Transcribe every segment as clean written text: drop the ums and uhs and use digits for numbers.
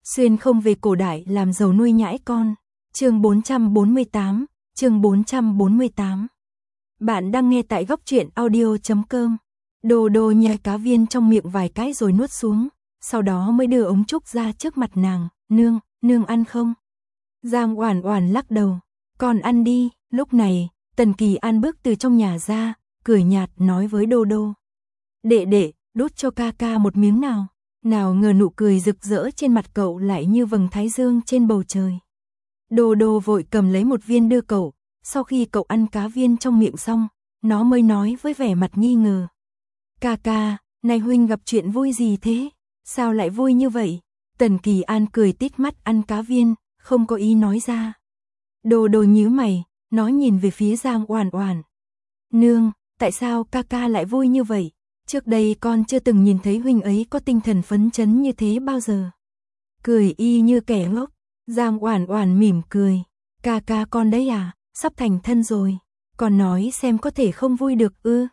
Xuyên không về cổ đại làm giàu nuôi nhãi con. Chương 448, chương 448. Bạn đang nghe tại góc truyện audio.com. Đô đô nhai cá viên trong miệng vài cái rồi nuốt xuống, sau đó mới đưa ống trúc ra trước mặt nàng. Nương ăn không? Giang Oản Oản lắc đầu. Con ăn đi. Lúc này, Tần Kỳ An bước từ trong nhà ra, cười nhạt nói với Đô Đô. Đệ, đút cho ca ca một miếng nào. Nào ngờ nụ cười rực rỡ trên mặt cậu lại như vầng thái dương trên bầu trời. Đô Đô vội cầm lấy một viên đưa cậu, sau khi cậu ăn cá viên trong miệng xong, nó mới nói với vẻ mặt nghi ngờ. Ca, này huynh gặp chuyện vui gì thế? Sao lại vui như vậy? Tần Kỳ An cười tít mắt ăn cá viên, không có ý nói ra. Đô Đô nhíu mày, nó nhìn về phía Giang Oản Oản. Nương, tại sao ca lại vui như vậy? Trước đây con chưa từng nhìn thấy huynh ấy có tinh thần phấn chấn như thế bao giờ. Cười y như kẻ ngốc. Giang Oản Oản mỉm cười. Ca con đấy à, sắp thành thân rồi. Con nói xem có thể không vui được ư?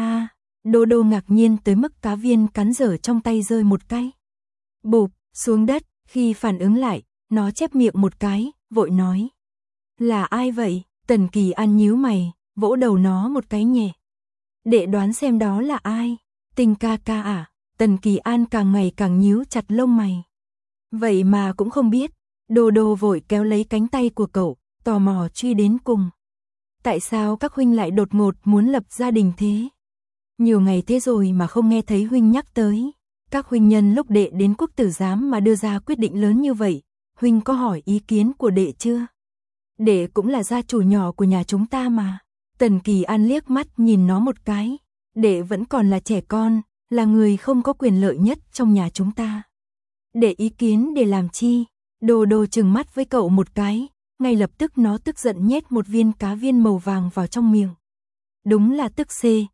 Đô Đô ngạc nhiên tới mức cá viên cắn dở trong tay rơi một cái. Bụp, xuống đất, khi phản ứng lại, nó chép miệng một cái, vội nói. Là ai vậy? Tần Kỳ An nhíu mày, vỗ đầu nó một cái nhẹ. Đệ đoán xem đó là ai? Tình ca à? Tần Kỳ An càng ngày càng nhíu chặt lông mày. Vậy mà cũng không biết. Đô Đô vội kéo lấy cánh tay của cậu, tò mò truy đến cùng. Tại sao các huynh lại đột ngột muốn lập gia đình thế? Nhiều ngày thế rồi mà không nghe thấy huynh nhắc tới. Các huynh nhân lúc đệ đến quốc tử giám mà đưa ra quyết định lớn như vậy, huynh có hỏi ý kiến của đệ chưa? Đệ cũng là gia chủ nhỏ của nhà chúng ta mà. Tần Kỳ An liếc mắt nhìn nó một cái. Đệ vẫn còn là trẻ con, là người không có quyền lợi nhất trong nhà chúng ta. Đệ ý kiến để làm chi? Đô Đô trừng mắt với cậu một cái, ngay lập tức nó tức giận nhét một viên cá viên màu vàng vào trong miệng. Đúng là tức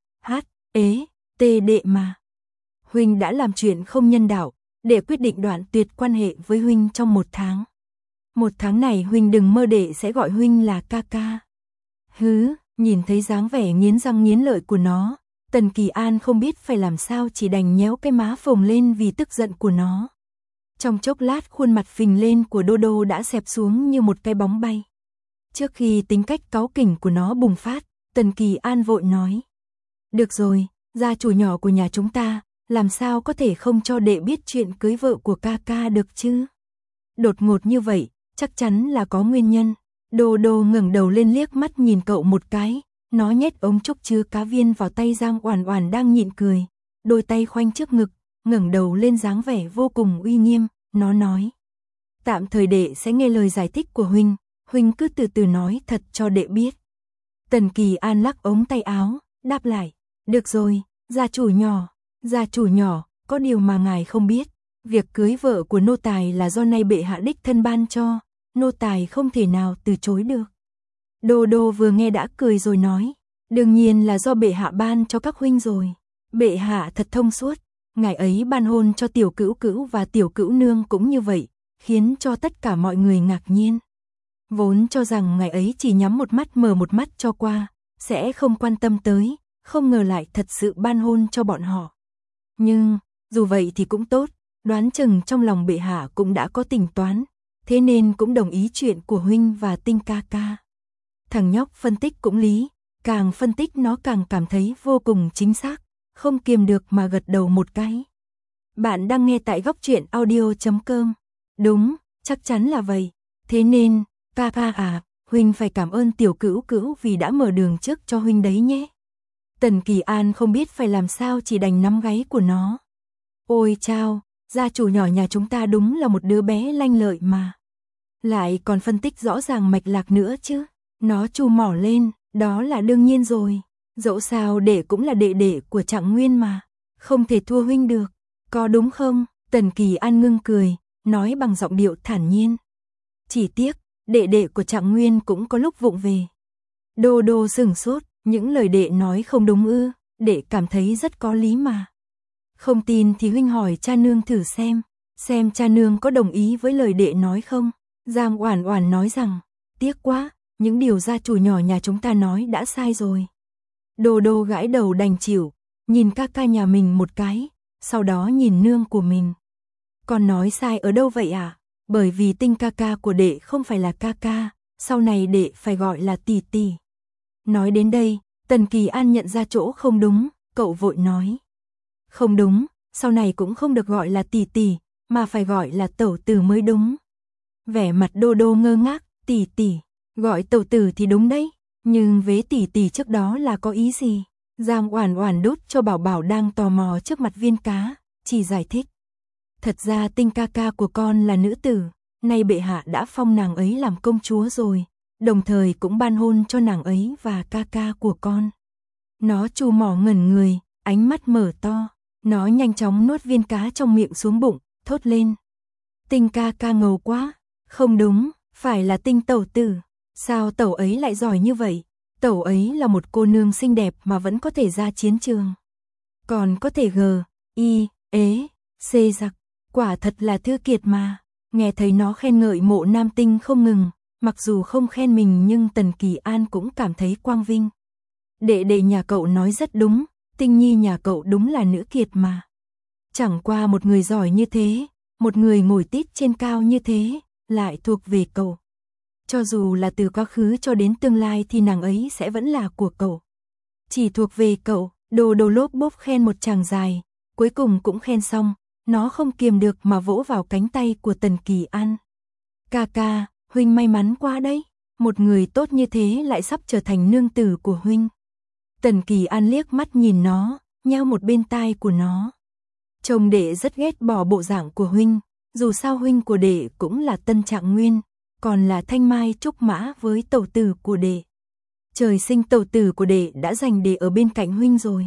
đệ mà. Huynh đã làm chuyện không nhân đạo, đệ quyết định đoạn tuyệt quan hệ với huynh trong 1 tháng. 1 tháng này huynh đừng mơ đệ sẽ gọi huynh là ca. Hứ, nhìn thấy dáng vẻ nghiến răng nghiến lợi của nó, Tần Kỳ An không biết phải làm sao, chỉ đành nhéo cái má phồng lên vì tức giận của nó. Trong chốc lát khuôn mặt phình lên của Đô Đô đã xẹp xuống như một cái bóng bay. Trước khi tính cách cáu kỉnh của nó bùng phát, Tần Kỳ An vội nói. Được rồi, gia chủ nhỏ của nhà chúng ta, làm sao có thể không cho đệ biết chuyện cưới vợ của ca được chứ? Đột ngột như vậy, chắc chắn là có nguyên nhân. Đô Đô ngẩng đầu lên liếc mắt nhìn cậu một cái, nó nhét ống trúc chứa cá viên vào tay Giang Oản Oản đang nhịn cười, đôi tay khoanh trước ngực, ngẩng đầu lên dáng vẻ vô cùng uy nghiêm, nó nói. Tạm thời đệ sẽ nghe lời giải thích của huynh cứ từ từ nói thật cho đệ biết. Tần Kỳ An lắc ống tay áo, đáp lại, được rồi, gia chủ nhỏ, có điều mà ngài không biết, việc cưới vợ của nô tài là do nay bệ hạ đích thân ban cho, nô tài không thể nào từ chối được. Đô Đô vừa nghe đã cười rồi nói, đương nhiên là do bệ hạ ban cho các huynh rồi. Bệ hạ thật thông suốt, ngài ấy ban hôn cho tiểu cữu và tiểu cữu nương cũng như vậy, khiến cho tất cả mọi người ngạc nhiên. Vốn cho rằng ngài ấy chỉ nhắm một mắt mở một mắt cho qua, sẽ không quan tâm tới, không ngờ lại thật sự ban hôn cho bọn họ. Nhưng, dù vậy thì cũng tốt, đoán chừng trong lòng bệ hạ cũng đã có tính toán, thế nên cũng đồng ý chuyện của huynh và Tinh ca. Thằng nhóc phân tích cũng lý, càng phân tích nó càng cảm thấy vô cùng chính xác, không kiềm được mà gật đầu một cái. Bạn đang nghe tại góc truyện audio.com. Đúng, chắc chắn là vậy. Thế nên, ca huynh phải cảm ơn tiểu cữu vì đã mở đường trước cho huynh đấy nhé. Tần Kỳ An không biết phải làm sao, chỉ đành nắm gáy của nó. Ôi chao, gia chủ nhỏ nhà chúng ta đúng là một đứa bé lanh lợi mà. Lại còn phân tích rõ ràng mạch lạc nữa chứ. Nó chu mỏ lên, đó là đương nhiên rồi. Dẫu sao đệ cũng là đệ của Trạng Nguyên mà, không thể thua huynh được, có đúng không? Tần Kỳ An ngưng cười, nói bằng giọng điệu thản nhiên. Chỉ tiếc, đệ của Trạng Nguyên cũng có lúc vụng về. Đô Đô sửng sốt, những lời đệ nói không đúng ư? Đệ cảm thấy rất có lý mà. Không tin thì huynh hỏi cha nương thử xem cha nương có đồng ý với lời đệ nói không? Giang Oản Oản nói rằng, tiếc quá, những điều gia chủ nhỏ nhà chúng ta nói đã sai rồi. Đô Đô gãi đầu đành chịu, nhìn ca nhà mình một cái, sau đó nhìn nương của mình. Con nói sai ở đâu vậy à? bởi vì Tinh ca ca của đệ không phải là ca ca, sau này đệ phải gọi là tỷ tỷ. Nói đến đây, Tần Kỳ An nhận ra chỗ không đúng, cậu vội nói. Không đúng, sau này cũng không được gọi là tỷ tỷ, mà phải gọi là tẩu tử mới đúng. Vẻ mặt Đô Đô ngơ ngác, tỷ tỷ, gọi tẩu tử thì đúng đấy, nhưng vế tỷ tỷ trước đó là có ý gì? Giang Oản Oản đút cho Bảo Bảo đang tò mò trước mặt viên cá, chỉ giải thích. Thật ra Tinh ca ca của con là nữ tử, nay bệ hạ đã phong nàng ấy làm công chúa rồi, đồng thời cũng ban hôn cho nàng ấy và ca ca của con. Nó chu mỏ ngẩn người, ánh mắt mở to, nó nhanh chóng nuốt viên cá trong miệng xuống bụng, thốt lên. Tinh ca ca ngầu quá, không đúng, phải là Tinh tẩu tử, sao tẩu ấy lại giỏi như vậy? Tẩu ấy là một cô nương xinh đẹp mà vẫn có thể ra chiến trường. Còn có thể C giặc, quả thật là thư kiệt mà. Nghe thấy nó khen ngợi Mộ Nam Tinh không ngừng, mặc dù không khen mình nhưng Tần Kỳ An cũng cảm thấy quang vinh. Đệ đệ nhà cậu nói rất đúng, Tinh nhi nhà cậu đúng là nữ kiệt mà. Chẳng qua một người giỏi như thế, một người ngồi tít trên cao như thế, lại thuộc về cậu. Cho dù là từ quá khứ cho đến tương lai thì nàng ấy sẽ vẫn là của cậu. Chỉ thuộc về cậu, Đô Đô lốp bốp khen một tràng dài, cuối cùng cũng khen xong, nó không kiềm được mà vỗ vào cánh tay của Tần Kỳ An. Ca ca, huynh may mắn quá đấy, một người tốt như thế lại sắp trở thành nương tử của huynh. Tần Kỳ An liếc mắt nhìn nó, nheo một bên tai của nó. Chồng đệ rất ghét bỏ bộ dạng của huynh, dù sao huynh của đệ cũng là Tân Trạng Nguyên, còn là Thanh Mai Trúc Mã với tẩu tử của đệ. Trời sinh tẩu tử của đệ đã giành đệ ở bên cạnh huynh rồi.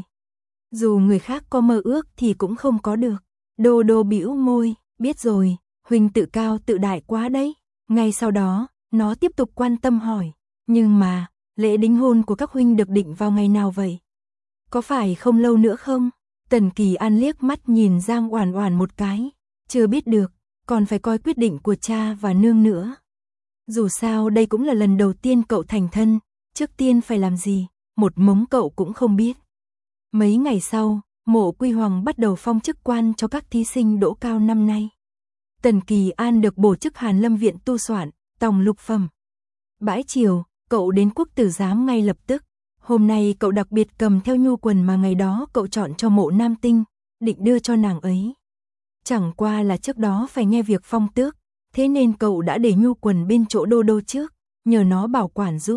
Dù người khác có mơ ước thì cũng không có được. Đô Đô bĩu môi, biết rồi, huynh tự cao tự đại quá đấy. Ngay sau đó, nó tiếp tục quan tâm hỏi, nhưng mà, lễ đính hôn của các huynh được định vào ngày nào vậy? Có phải không lâu nữa không? Tần Kỳ An liếc mắt nhìn Giang Oản Oản một cái, chưa biết được, còn phải coi quyết định của cha và nương nữa. Dù sao đây cũng là lần đầu tiên cậu thành thân, trước tiên phải làm gì, một mống cậu cũng không biết. Mấy ngày sau, Mộ Quy Hoàng bắt đầu phong chức quan cho các thí sinh đỗ cao năm nay. Tần Kỳ An được bổ chức Hàn Lâm Viện tu soạn, tòng lục phẩm. Bãi chiều, cậu đến Quốc tử giám ngay lập tức. Hôm nay cậu đặc biệt cầm theo nhu quần mà ngày đó cậu chọn cho Mộ Nam Tinh, định đưa cho nàng ấy. Chẳng qua là trước đó phải nghe việc phong tước, thế nên cậu đã để nhu quần bên chỗ Đô Đô trước, nhờ nó bảo quản giúp.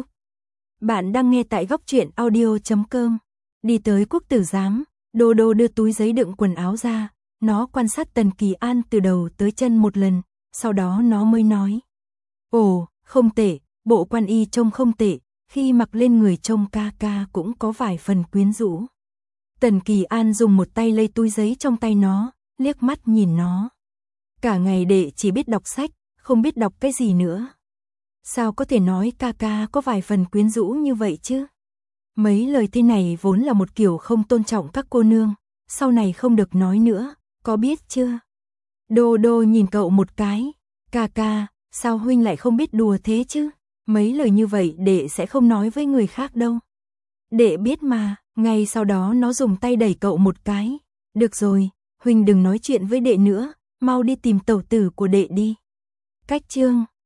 Bạn đang nghe tại Góc Truyện Audio.com. Đi tới Quốc tử giám, Đô Đô đưa túi giấy đựng quần áo ra, nó quan sát Tần Kỳ An từ đầu tới chân một lần, sau đó nó mới nói. Ồ, không tệ, bộ quan y trông không tệ, khi mặc lên người trông ca ca cũng có vài phần quyến rũ. Tần Kỳ An dùng một tay lấy túi giấy trong tay nó, liếc mắt nhìn nó. Cả ngày đệ chỉ biết đọc sách, không biết đọc cái gì nữa. Sao có thể nói ca ca có vài phần quyến rũ như vậy chứ? Mấy lời thế này vốn là một kiểu không tôn trọng các cô nương, sau này không được nói nữa, có biết chưa? Đô Đô nhìn cậu một cái, ca ca, sao huynh lại không biết đùa thế chứ? Mấy lời như vậy đệ sẽ không nói với người khác đâu. Đệ biết mà, ngay sau đó nó dùng tay đẩy cậu một cái. Được rồi, huynh đừng nói chuyện với đệ nữa, mau đi tìm tẩu tử của đệ đi. Cách chương